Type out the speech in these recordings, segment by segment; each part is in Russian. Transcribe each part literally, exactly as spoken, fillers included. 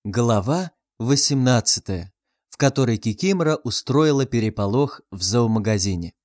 Глава восемнадцатая, в которой Кикимора устроила переполох в зоомагазине.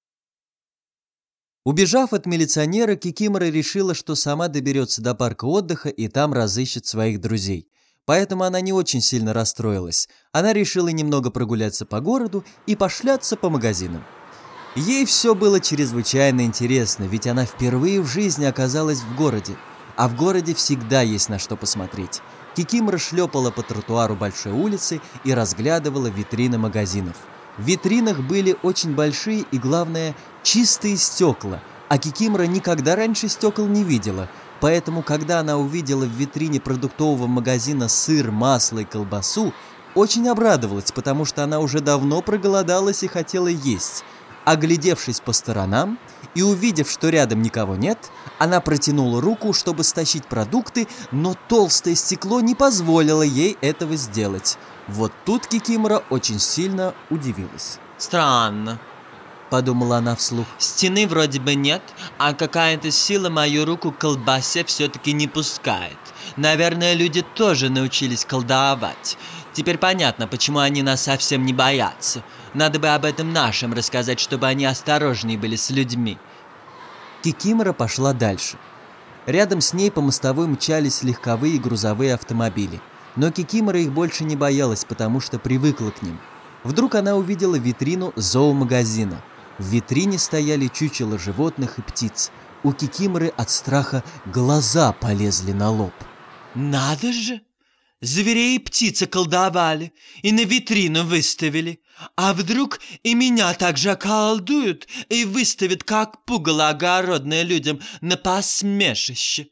Убежав от милиционера, Кикимора решила, что сама доберется до парка отдыха и там разыщет своих друзей. Поэтому она не очень сильно расстроилась. Она решила немного прогуляться по городу и пошляться по магазинам. Ей все было чрезвычайно интересно, ведь она впервые в жизни оказалась в городе. А в городе всегда есть на что посмотреть. Кикимора шлепала по тротуару большой улицы и разглядывала витрины магазинов. В витринах были очень большие и, главное, чистые стекла, а Кикимора никогда раньше стекол не видела. Поэтому, когда она увидела в витрине продуктового магазина сыр, масло и колбасу, очень обрадовалась, потому что она уже давно проголодалась и хотела есть. Оглядевшись по сторонам и увидев, что рядом никого нет, она протянула руку, чтобы стащить продукты, но толстое стекло не позволило ей этого сделать. Вот тут Кикимора очень сильно удивилась. «Странно», — подумала она вслух. «Стены вроде бы нет, а какая-то сила мою руку к колбасе все-таки не пускает. Наверное, люди тоже научились колдовать. Теперь понятно, почему они нас совсем не боятся. Надо бы об этом нашим рассказать, чтобы они осторожнее были с людьми». Кикимора пошла дальше. Рядом с ней по мостовой мчались легковые и грузовые автомобили. Но Кикимора их больше не боялась, потому что привыкла к ним. Вдруг она увидела витрину зоомагазина. В витрине стояли чучела животных и птиц. У Кикиморы от страха глаза полезли на лоб. «Надо же! Зверей и птицы колдовали и на витрину выставили. А вдруг и меня так же околдуют и выставят как пугало огородное людям на посмешище?»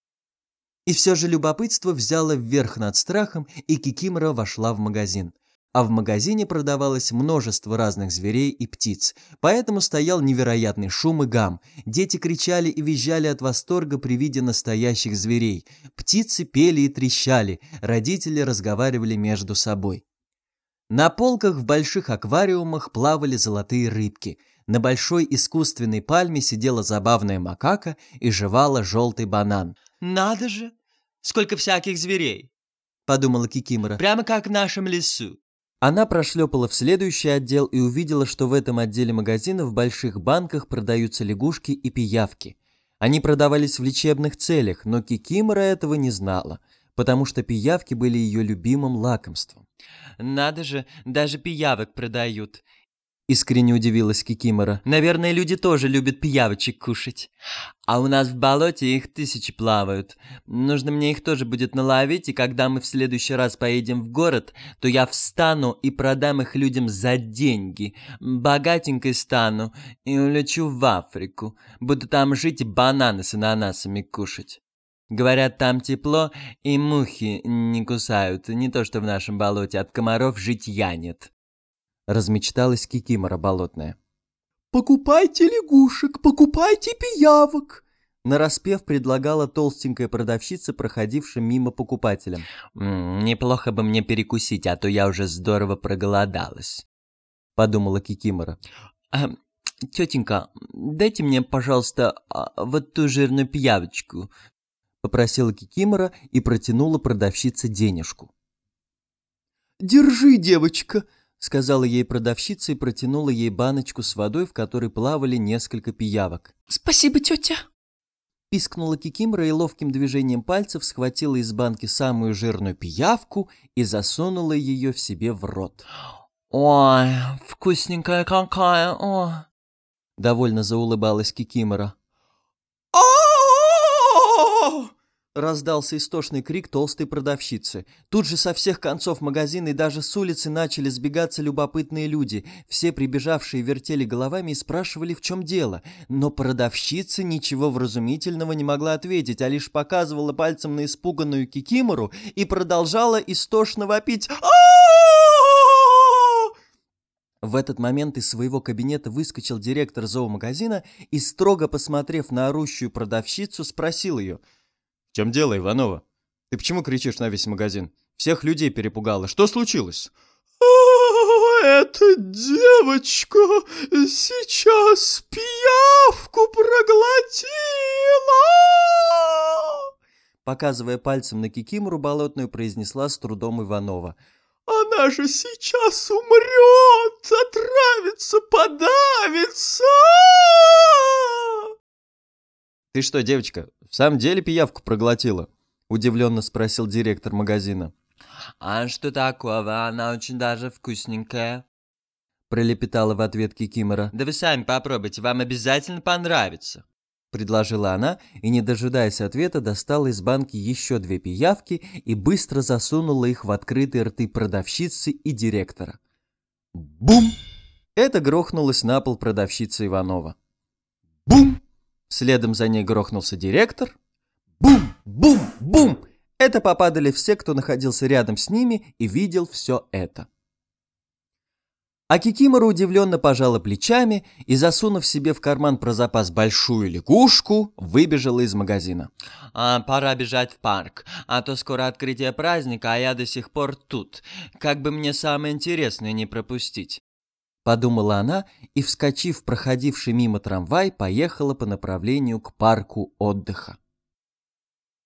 И все же любопытство взяло вверх над страхом, и Кикимора вошла в магазин. А в магазине продавалось множество разных зверей и птиц, поэтому стоял невероятный шум и гам. Дети кричали и визжали от восторга при виде настоящих зверей. Птицы пели и трещали, родители разговаривали между собой. На полках в больших аквариумах плавали золотые рыбки. На большой искусственной пальме сидела забавная макака и жевала желтый банан. «Надо же! Сколько всяких зверей!» — подумала Кикимора. «Прямо как в нашем лесу». Она прошлепала в следующий отдел и увидела, что в этом отделе магазина в больших банках продаются лягушки и пиявки. Они продавались в лечебных целях, но Кикимора этого не знала, потому что пиявки были ее любимым лакомством. «Надо же, даже пиявок продают!» — искренне удивилась Кикимора. «Наверное, люди тоже любят пиявочек кушать. А у нас в болоте их тысячи плавают. Нужно мне их тоже будет наловить, и когда мы в следующий раз поедем в город, то я встану и продам их людям за деньги. Богатенькой стану и улечу в Африку. Буду там жить и бананы с ананасами кушать. Говорят, там тепло и мухи не кусают, не то что в нашем болоте, от комаров житья нет». Размечталась Кикимора болотная. «Покупайте лягушек, покупайте пиявок!» Нараспев предлагала толстенькая продавщица, проходившим мимо покупателям. «М-м, «Неплохо бы мне перекусить, а то я уже здорово проголодалась», — подумала Кикимора. А, «Тетенька, дайте мне, пожалуйста, вот ту жирную пиявочку», — попросила Кикимора и протянула продавщице денежку. «Держи, девочка», — сказала ей продавщица и протянула ей баночку с водой, в которой плавали несколько пиявок. «Спасибо, тетя!» Пискнула Кикимора и ловким движением пальцев схватила из банки самую жирную пиявку и засунула ее в себе в рот. «Ой, вкусненькая какая! О!» — довольно заулыбалась Кикимора. Раздался истошный крик толстой продавщицы. Тут же со всех концов магазина и даже с улицы начали сбегаться любопытные люди. Все прибежавшие вертели головами и спрашивали, в чем дело. Но продавщица ничего вразумительного не могла ответить, а лишь показывала пальцем на испуганную Кикимору и продолжала истошно вопить. В этот момент из своего кабинета выскочил директор зоомагазина и, строго посмотрев на орущую продавщицу, спросил ее: «В чем дело, Иванова? Ты почему кричишь на весь магазин? Всех людей перепугала. Что случилось?» «Эта девочка сейчас пиявку проглотила!» Показывая пальцем на Кикимору болотную, произнесла с трудом Иванова. Она же сейчас умрет, отравится, подавится. Ты что, девочка, в самом деле пиявку проглотила? Удивленно спросил директор магазина. А что такого? Она очень даже вкусненькая. Пролепетала в ответ Кикимора. Да вы сами попробуйте, вам обязательно понравится. Предложила она и, не дожидаясь ответа, достала из банки еще две пиявки и быстро засунула их в открытые рты продавщицы и директора. Бум! Это грохнулось на пол продавщица Иванова. Бум! Следом за ней грохнулся директор. Бум! Бум! Бум! Это попадали все, кто находился рядом с ними и видел все это. А Кикимора удивленно пожала плечами и, засунув себе в карман про запас большую лягушку, выбежала из магазина. А, пора бежать в парк, а то скоро открытие праздника, а я до сих пор тут. Как бы мне самое интересное не пропустить. Подумала она и, вскочив в проходивший мимо трамвай, поехала по направлению к парку отдыха.